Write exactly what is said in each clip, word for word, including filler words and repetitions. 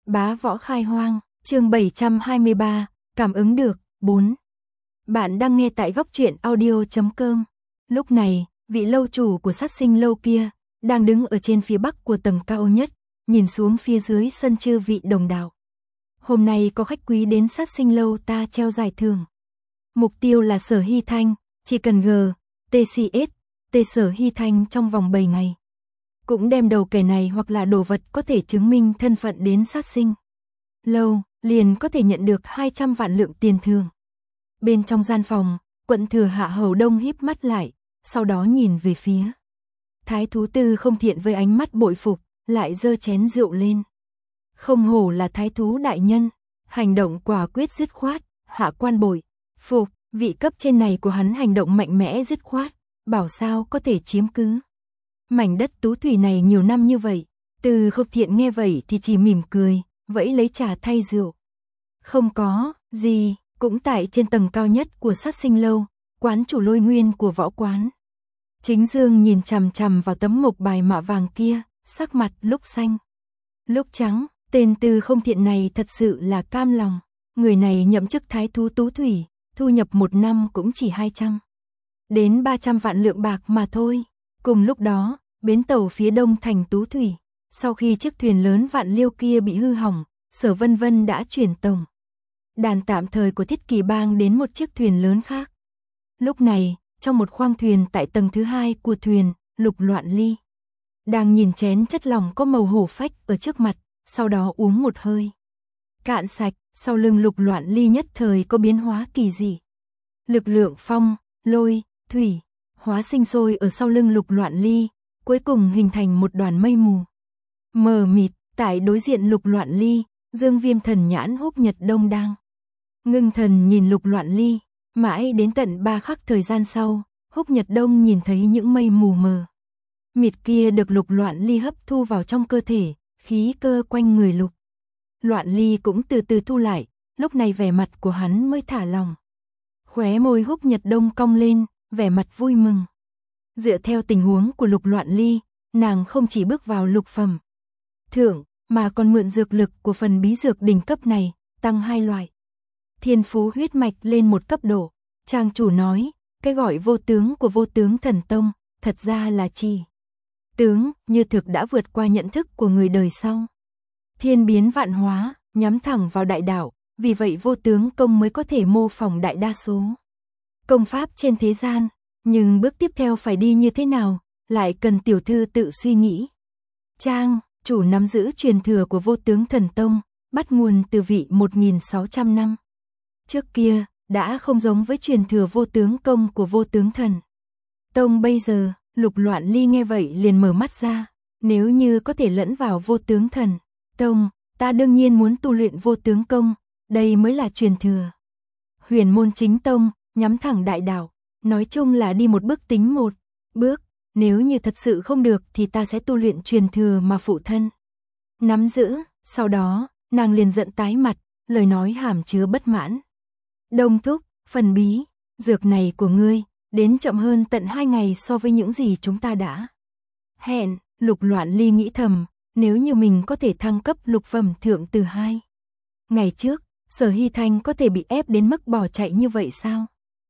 Bá võ khai hoang, chương bảy trăm hai mươi ba, cảm ứng được, bốn. Bạn đang nghe tại góc truyện audio chấm com. Lúc này, vị lâu chủ của sát sinh lâu kia, đang đứng ở trên phía bắc của tầng cao nhất, nhìn xuống phía dưới sân chư vị đồng đạo. Hôm nay có khách quý đến sát sinh lâu ta treo giải thưởng. Mục tiêu là Sở Hy Thanh, chỉ cần G, tê xê ét, T Sở Hy Thanh trong vòng bảy ngày. Cũng đem đầu kẻ này hoặc là đồ vật có thể chứng minh thân phận đến sát sinh lâu, liền có thể nhận được hai trăm vạn lượng tiền thưởng. Bên trong gian phòng, Quận Thừa Hạ Hầu Đông híp mắt lại, sau đó nhìn về phía Thái thú Tư Không Thiện với ánh mắt bội phục, lại giơ chén rượu lên. Không hổ là thái thú đại nhân, hành động quả quyết dứt khoát, hạ quan bội phục, vị cấp trên này của hắn hành động mạnh mẽ dứt khoát, bảo sao có thể chiếm cứ mảnh đất tú thủy này nhiều năm như vậy. Từ Không Thiện nghe vậy thì chỉ mỉm cười, vẫy lấy trà thay rượu. Không có gì, cũng tại trên tầng cao nhất của sát sinh lâu, quán chủ Lôi Nguyên của võ quán. Chính Dương nhìn chằm chằm vào tấm mộc bài mạ vàng kia, sắc mặt lúc xanh, lúc trắng. Tên Từ Không Thiện này thật sự là cam lòng. Người này nhậm chức thái thú tú thủy, thu nhập một năm cũng chỉ hai trăm đến ba trăm vạn lượng bạc mà thôi. Cùng lúc đó, bến tàu phía đông thành Tú Thủy, sau khi chiếc thuyền lớn Vạn Liêu kia bị hư hỏng, Sở Vân Vân đã chuyển tổng đàn tạm thời của Thiết Kỳ Bang đến một chiếc thuyền lớn khác. Lúc này, trong một khoang thuyền tại tầng thứ hai của thuyền, Lục Loạn Ly đang nhìn chén chất lỏng có màu hổ phách ở trước mặt, sau đó uống một hơi cạn sạch. Sau lưng Lục Loạn Ly nhất thời có biến hóa kỳ dị. Lực lượng phong, lôi, thủy hóa sinh sôi ở sau lưng Lục Loạn Ly, cuối cùng hình thành một đoàn mây mù mờ mịt. Tại đối diện Lục Loạn Ly, Dương Viêm Thần nhãn Húc Nhật Đông đang ngưng thần nhìn Lục Loạn Ly. Mãi đến tận ba khắc thời gian sau, Húc Nhật Đông nhìn thấy những mây mù mờ mịt kia được Lục Loạn Ly hấp thu vào trong cơ thể, khí cơ quanh người Lục Loạn Ly cũng từ từ thu lại, lúc này vẻ mặt của hắn mới thả lòng. Khóe môi Húc Nhật Đông cong lên, vẻ mặt vui mừng. Dựa theo tình huống của Lục Loạn Ly, nàng không chỉ bước vào lục phẩm thượng, mà còn mượn dược lực của phần bí dược đỉnh cấp này, tăng hai loại thiên phú huyết mạch lên một cấp độ. Trang chủ nói, cái gọi vô tướng của Vô Tướng Thần Tông, thật ra là chỉ tướng, như thực đã vượt qua nhận thức của người đời sau. Thiên biến vạn hóa, nhắm thẳng vào đại đạo, vì vậy vô tướng công mới có thể mô phỏng đại đa số công pháp trên thế gian. Nhưng bước tiếp theo phải đi như thế nào, lại cần tiểu thư tự suy nghĩ. Trang chủ nắm giữ truyền thừa của Vô Tướng Thần Tông, bắt nguồn từ vị một nghìn sáu trăm năm trước kia, đã không giống với truyền thừa vô tướng công của Vô Tướng Thần Tông bây giờ. Lục Loạn Ly nghe vậy liền mở mắt ra. Nếu như có thể lẫn vào Vô Tướng Thần Tông, ta đương nhiên muốn tu luyện vô tướng công, đây mới là truyền thừa huyền môn chính tông, nhắm thẳng đại đạo. Nói chung là đi một bước tính một bước, nếu như thật sự không được thì ta sẽ tu luyện truyền thừa mà phụ thân nắm giữ. Sau đó, nàng liền giận tái mặt, lời nói hàm chứa bất mãn. Đông thúc, phần bí dược này của ngươi, đến chậm hơn tận hai ngày so với những gì chúng ta đã hẹn. Lục Loạn Ly nghĩ thầm, nếu như mình có thể thăng cấp lục phẩm thượng từ hai ngày trước, Sở Hy Thanh có thể bị ép đến mức bỏ chạy như vậy sao?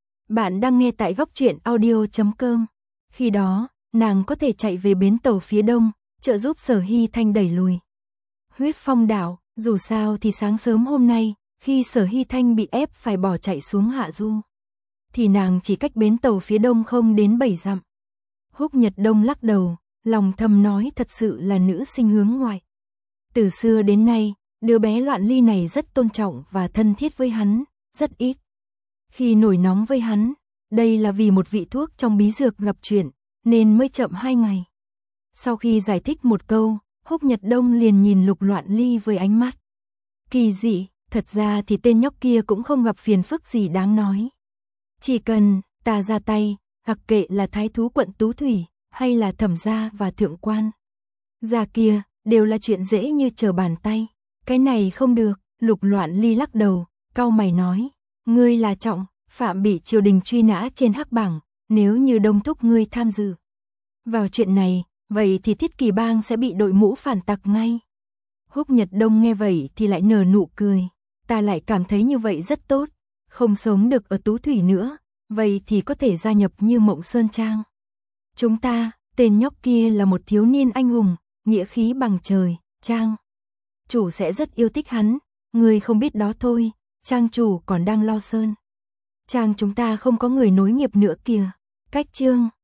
Bạn đang nghe tại góc truyện audio chấm com. Khi đó, nàng có thể chạy về bến tàu phía đông, trợ giúp Sở Hy Thanh đẩy lùi Huyết Phong đảo. Dù sao thì sáng sớm hôm nay, khi Sở Hy Thanh bị ép phải bỏ chạy xuống Hạ Du, thì nàng chỉ cách bến tàu phía đông không đến bảy dặm. Húc Nhật Đông lắc đầu, lòng thầm nói thật sự là nữ sinh hướng ngoại. Từ xưa đến nay, đứa bé Loạn Ly này rất tôn trọng và thân thiết với hắn, rất ít khi nổi nóng với hắn. Đây là vì một vị thuốc trong bí dược gặp chuyện, nên mới chậm hai ngày. Sau khi giải thích một câu, Húc Nhật Đông liền nhìn Lục Loạn Ly với ánh mắt kỳ dị. Thật ra thì tên nhóc kia cũng không gặp phiền phức gì đáng nói. Chỉ cần ta ra tay, hoặc kệ là thái thú quận Tú Thủy, hay là thẩm gia và thượng quan gia kia, đều là chuyện dễ như trở bàn tay. Cái này không được. Lục Loạn Ly lắc đầu, cau mày nói, ngươi là trọng phạm bị triều đình truy nã trên hắc bảng, nếu như Đông thúc ngươi tham dự vào chuyện này, vậy thì Thiết Kỳ Bang sẽ bị đội mũ phản tặc ngay. Húc Nhật Đông nghe vậy thì lại nở nụ cười. Ta lại cảm thấy như vậy rất tốt. Không sống được ở Tú Thủy nữa, vậy thì có thể gia nhập Như Mộng Sơn Trang. Chúng ta, tên nhóc kia là một thiếu niên anh hùng, nghĩa khí bằng trời, Trang chủ sẽ rất yêu thích hắn, người không biết đó thôi, Trang chủ còn đang lo sơn. Trang chúng ta không có người nối nghiệp nữa kìa. Cách chương